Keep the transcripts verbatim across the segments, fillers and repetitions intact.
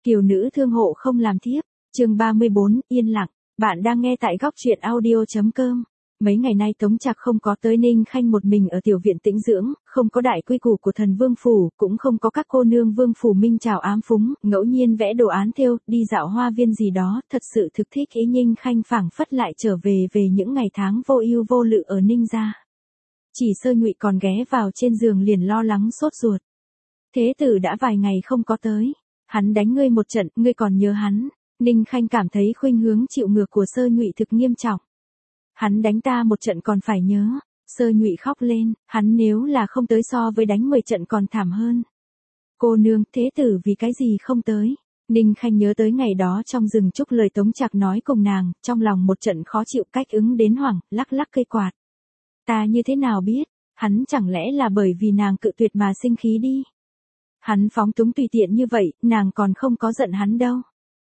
Kiều nữ thương hộ không làm thiếp, chương ba mươi bốn, yên lặng, bạn đang nghe tại góc truyện audio.com. Mấy ngày nay Tống Trạc không có tới Ninh Khanh một mình ở tiểu viện tĩnh dưỡng, không có đại quy củ của thần vương phủ, cũng không có các cô nương vương phủ minh chào ám phúng, ngẫu nhiên vẽ đồ án thêu, đi dạo hoa viên gì đó, thật sự thực thích ý. Ninh Khanh phảng phất lại trở về về những ngày tháng vô ưu vô lự ở Ninh gia. Chỉ Sơ Nhụy còn ghé vào trên giường liền lo lắng sốt ruột. Thế tử đã vài ngày không có tới, hắn đánh ngươi một trận, ngươi còn nhớ hắn. Ninh Khanh cảm thấy khuynh hướng chịu ngược của Sơ Nhụy thực nghiêm trọng. Hắn đánh ta một trận còn phải nhớ. Sơ Nhụy khóc lên, hắn nếu là không tới so với đánh mười trận còn thảm hơn. Cô nương, thế tử vì cái gì không tới? Ninh Khanh nhớ tới ngày đó trong rừng trúc lời Tống Trạc nói cùng nàng, trong lòng một trận khó chịu, cách ứng đến hoảng, lắc lắc cây quạt. Ta như thế nào biết, hắn chẳng lẽ là bởi vì nàng cự tuyệt mà sinh khí đi? Hắn phóng túng tùy tiện như vậy, nàng còn không có giận hắn đâu.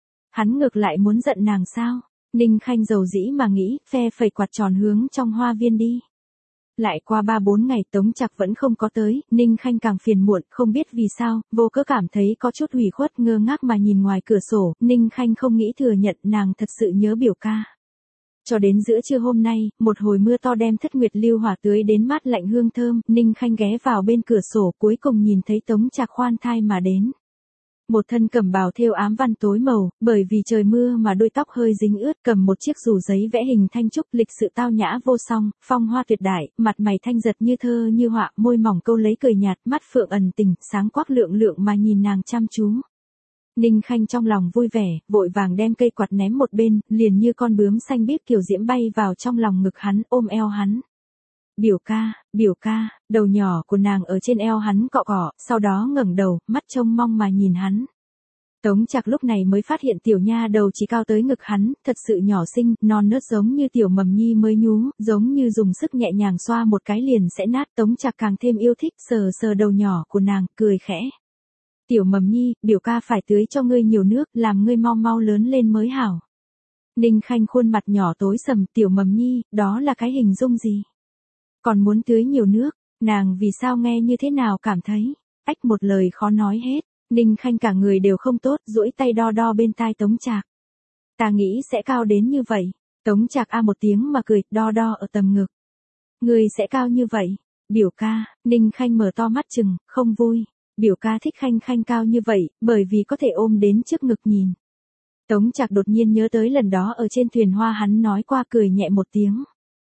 Hắn ngược lại muốn giận nàng sao? Ninh Khanh dầu dĩ mà nghĩ, phe phẩy quạt tròn hướng trong hoa viên đi. Lại qua ba bốn ngày Tống Trạc vẫn không có tới, Ninh Khanh càng phiền muộn, không biết vì sao, vô cớ cảm thấy có chút ủy khuất, ngơ ngác mà nhìn ngoài cửa sổ. Ninh Khanh không nghĩ thừa nhận nàng thật sự nhớ biểu ca. Cho đến giữa trưa hôm nay, một hồi mưa to đem thất nguyệt lưu hỏa tưới đến mát lạnh hương thơm, Ninh Khanh ghé vào bên cửa sổ, cuối cùng nhìn thấy Tống Trạc khoan thai mà đến. Một thân cẩm bào thêu ám văn tối màu, bởi vì trời mưa mà đôi tóc hơi dính ướt, cầm một chiếc dù giấy vẽ hình thanh trúc, lịch sự tao nhã vô song, phong hoa tuyệt đại, mặt mày thanh giật như thơ như họa, môi mỏng câu lấy cười nhạt, mắt phượng ẩn tình, sáng quắc lượng lượng mà nhìn nàng chăm chú. Ninh Khanh trong lòng vui vẻ, vội vàng đem cây quạt ném một bên, liền như con bướm xanh biếc kiều diễm bay vào trong lòng ngực hắn, ôm eo hắn. Biểu ca, biểu ca, đầu nhỏ của nàng ở trên eo hắn cọ cọ, sau đó ngẩng đầu, mắt trông mong mà nhìn hắn. Tống Trạc lúc này mới phát hiện tiểu nha đầu chỉ cao tới ngực hắn, thật sự nhỏ xinh, non nớt giống như tiểu mầm nhi mới nhú, giống như dùng sức nhẹ nhàng xoa một cái liền sẽ nát. Tống Trạc càng thêm yêu thích, sờ sờ đầu nhỏ của nàng, cười khẽ. Tiểu mầm nhi, biểu ca phải tưới cho ngươi nhiều nước, làm ngươi mau mau lớn lên mới hảo. Ninh Khanh khuôn mặt nhỏ tối sầm, tiểu mầm nhi, đó là cái hình dung gì? Còn muốn tưới nhiều nước, nàng vì sao nghe như thế nào cảm thấy, ách một lời khó nói hết. Ninh Khanh cả người đều không tốt, duỗi tay đo đo bên tai Tống Trạc. Ta nghĩ sẽ cao đến như vậy. Tống Trạc a một tiếng mà cười, đo đo ở tầm ngực. Người sẽ cao như vậy, biểu ca. Ninh Khanh mở to mắt chừng, không vui. Biểu ca thích Khanh Khanh cao như vậy, bởi vì có thể ôm đến trước ngực nhìn. Tống Trạc đột nhiên nhớ tới lần đó ở trên thuyền hoa hắn nói qua, cười nhẹ một tiếng.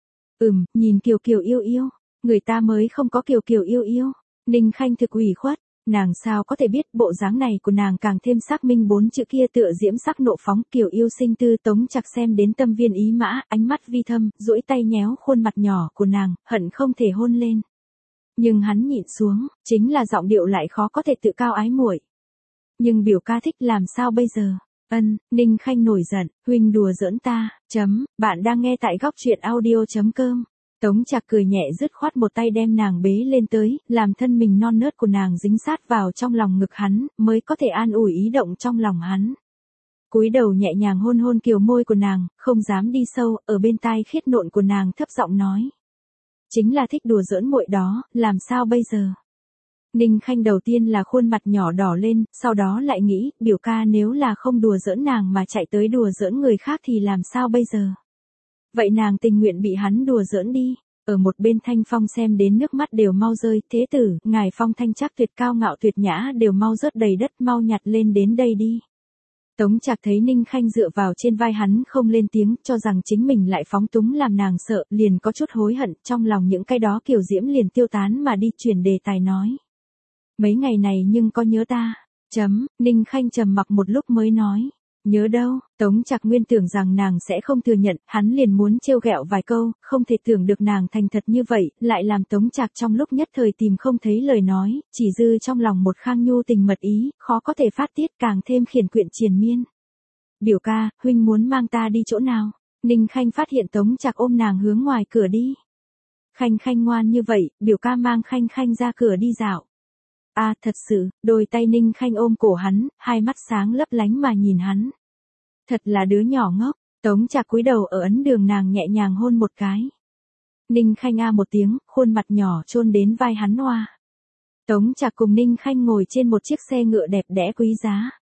Ừm, nhìn Kiều Kiều yêu yêu, người ta mới không có Kiều Kiều yêu yêu. Ninh Khanh thực ủy khuất, nàng sao có thể biết, bộ dáng này của nàng càng thêm xác minh bốn chữ kia tựa diễm sắc nộ phóng. Kiều yêu sinh tư. Tống Trạc xem đến tâm viên ý mã, ánh mắt vi thâm, duỗi tay nhéo khuôn mặt nhỏ của nàng, hận không thể hôn lên. Nhưng hắn nhịn xuống, chính là giọng điệu lại khó có thể tự cao ái muội. Nhưng biểu ca thích làm sao bây giờ? Ân, Ninh Khanh nổi giận, huynh đùa giỡn ta, chấm, bạn đang nghe tại góc truyện audio.com. Tống Trạc cười nhẹ dứt khoát một tay đem nàng bế lên tới, làm thân mình non nớt của nàng dính sát vào trong lòng ngực hắn, mới có thể an ủi ý động trong lòng hắn. Cúi đầu nhẹ nhàng hôn hôn kiều môi của nàng, không dám đi sâu, ở bên tai khiết nộn của nàng thấp giọng nói. Chính là thích đùa giỡn muội đó, làm sao bây giờ? Ninh Khanh đầu tiên là khuôn mặt nhỏ đỏ lên, sau đó lại nghĩ, biểu ca nếu là không đùa giỡn nàng mà chạy tới đùa giỡn người khác thì làm sao bây giờ? Vậy nàng tình nguyện bị hắn đùa giỡn đi. Ở một bên Thanh Phong xem đến nước mắt đều mau rơi, thế tử, ngài Phong thanh chắc tuyệt cao ngạo tuyệt nhã đều mau rớt đầy đất, mau nhặt lên đến đây đi. Tống Trạc thấy Ninh Khanh dựa vào trên vai hắn không lên tiếng, cho rằng chính mình lại phóng túng làm nàng sợ, liền có chút hối hận, trong lòng những cái đó kiều diễm liền tiêu tán mà đi, chuyển đề tài nói. Mấy ngày này nhưng có nhớ ta? Chấm, Ninh Khanh trầm mặc một lúc mới nói. Nhớ đâu? Tống Trạc nguyên tưởng rằng nàng sẽ không thừa nhận, hắn liền muốn trêu ghẹo vài câu, không thể tưởng được nàng thành thật như vậy, lại làm Tống Trạc trong lúc nhất thời tìm không thấy lời nói, chỉ dư trong lòng một khang nhu tình mật ý, khó có thể phát tiết, càng thêm khiển quyện triền miên. Biểu ca, huynh muốn mang ta đi chỗ nào? Ninh Khanh phát hiện Tống Trạc ôm nàng hướng ngoài cửa đi. Khanh Khanh ngoan như vậy, biểu ca mang Khanh Khanh ra cửa đi dạo. À, thật sự, đôi tay Ninh Khanh ôm cổ hắn, hai mắt sáng lấp lánh mà nhìn hắn. Thật là đứa nhỏ ngốc. Tống Trạc cúi đầu ở ấn đường nàng nhẹ nhàng hôn một cái. Ninh Khanh a một tiếng, khuôn mặt nhỏ chôn đến vai hắn oa. Tống Trạc cùng Ninh Khanh ngồi trên một chiếc xe ngựa đẹp đẽ quý giá.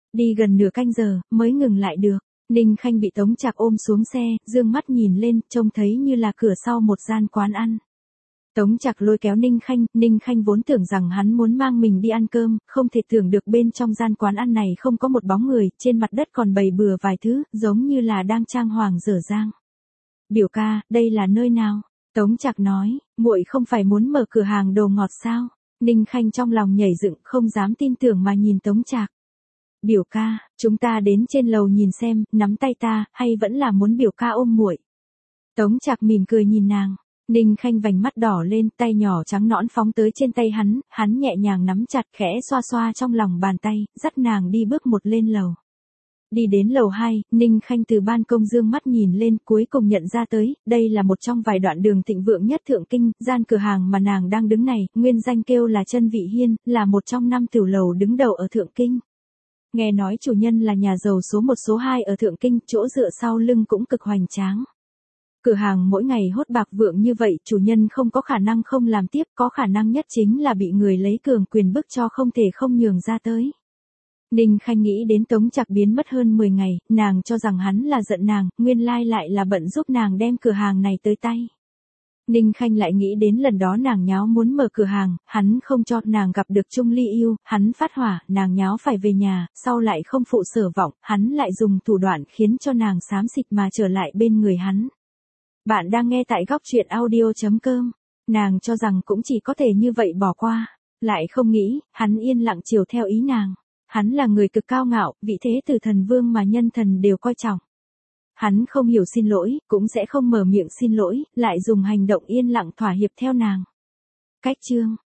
Đi gần nửa canh giờ, mới ngừng lại được. Ninh Khanh bị Tống Trạc ôm xuống xe, dương mắt nhìn lên, trông thấy như là cửa sau một gian quán ăn. Tống Trạc lôi kéo Ninh Khanh, Ninh Khanh vốn tưởng rằng hắn muốn mang mình đi ăn cơm, không thể tưởng được bên trong gian quán ăn này không có một bóng người, trên mặt đất còn bày bừa vài thứ, giống như là đang trang hoàng dở dang. Biểu ca, đây là nơi nào? Tống Trạc nói, muội không phải muốn mở cửa hàng đồ ngọt sao? Ninh Khanh trong lòng nhảy dựng, không dám tin tưởng mà nhìn Tống Trạc. Biểu ca, chúng ta đến trên lầu nhìn xem, nắm tay ta, hay vẫn là muốn biểu ca ôm muội? Tống Trạc mỉm cười nhìn nàng. Ninh Khanh vành mắt đỏ lên, tay nhỏ trắng nõn phóng tới trên tay hắn, hắn nhẹ nhàng nắm chặt khẽ xoa xoa trong lòng bàn tay, dắt nàng đi bước một lên lầu. Đi đến lầu hai, Ninh Khanh từ ban công dương mắt nhìn lên, cuối cùng nhận ra tới, đây là một trong vài đoạn đường thịnh vượng nhất Thượng Kinh, gian cửa hàng mà nàng đang đứng này, nguyên danh kêu là Chân Vị Hiên, là một trong năm tiểu lầu đứng đầu ở Thượng Kinh. Nghe nói chủ nhân là nhà giàu số một số hai ở Thượng Kinh, chỗ dựa sau lưng cũng cực hoành tráng. Cửa hàng mỗi ngày hốt bạc vượng như vậy, chủ nhân không có khả năng không làm tiếp, có khả năng nhất chính là bị người lấy cường quyền bức cho không thể không nhường ra tới. Ninh Khanh nghĩ đến Tống Trạc biến mất hơn mười ngày, nàng cho rằng hắn là giận nàng, nguyên lai lại là bận giúp nàng đem cửa hàng này tới tay. Ninh Khanh lại nghĩ đến lần đó nàng nháo muốn mở cửa hàng, hắn không cho nàng gặp được Trung Ly Yêu, hắn phát hỏa, nàng nháo phải về nhà, sau lại không phụ sở vọng, hắn lại dùng thủ đoạn khiến cho nàng xám xịt mà trở lại bên người hắn. Bạn đang nghe tại góc truyện audio chấm com. Nàng cho rằng cũng chỉ có thể như vậy bỏ qua, lại không nghĩ, hắn yên lặng chiều theo ý nàng. Hắn là người cực cao ngạo, vị thế từ thần vương mà nhân thần đều coi trọng. Hắn không hiểu xin lỗi, cũng sẽ không mở miệng xin lỗi, lại dùng hành động yên lặng thỏa hiệp theo nàng. Cách chương